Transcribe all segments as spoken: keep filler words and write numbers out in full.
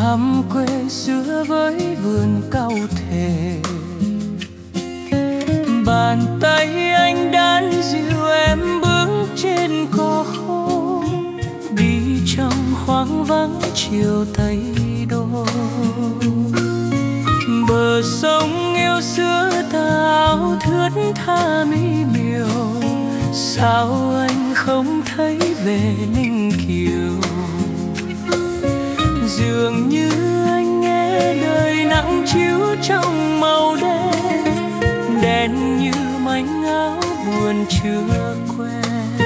thăm quê xưa với vườn cao thề. Bàn tay anh đan dịu em bước trên cỏ khô, đi trong hoang vắng chiều Tây Đô. Bờ sông yêu xưa thao thướt tha mi miều, sao anh không thấy về Ninh Kiều. Dường như anh nghe đời nắng chiếu trong màu đen, đen như mảnh áo buồn chưa quen.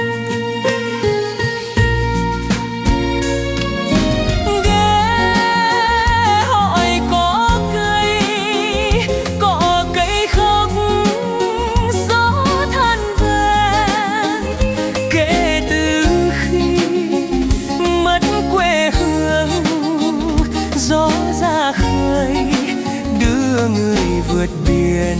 Ghé hỏi có cây, có cây khóc gió than ven. Kể từ khi mất quê hương, gió ra khơi đưa người vượt biển.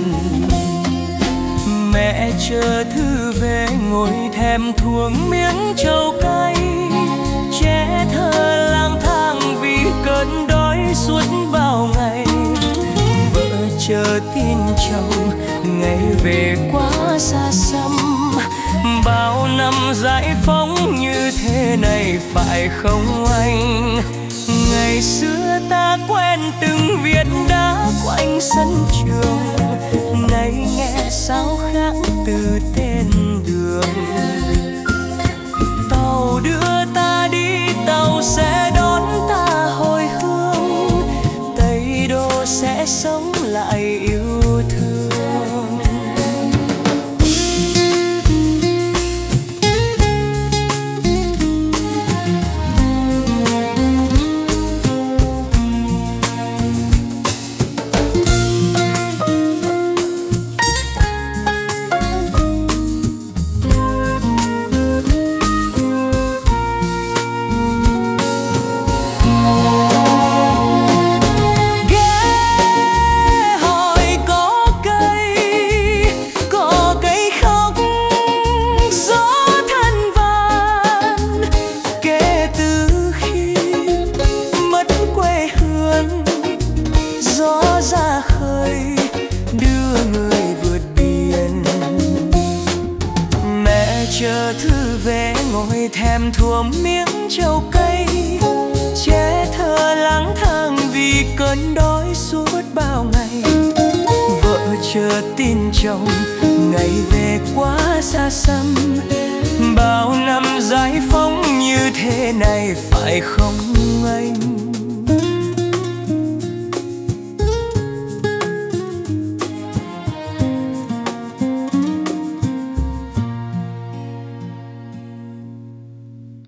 Mẹ chờ thư về ngồi thèm thuồng miếng trầu cay, trẻ thơ lang thang vì cơn đói suốt bao ngày. Vợ chờ tin chồng ngày về quá xa xăm, bao năm giải phóng như thế này phải không anh? Ngày xưa ta quen từng viết đá quanh sân trường, nay nghe sao khác từ tên đường. Tàu đưa ta đi, tàu sẽ đón ta hồi hương, Tây Đô sẽ sống lại yêu thương. Chờ thư về ngồi thèm thuồng miếng trầu cay, trẻ thơ lang thang vì cơn đói suốt bao ngày. Vợ chờ tin chồng ngày về quá xa xăm, bao năm giải phóng như thế này phải không anh?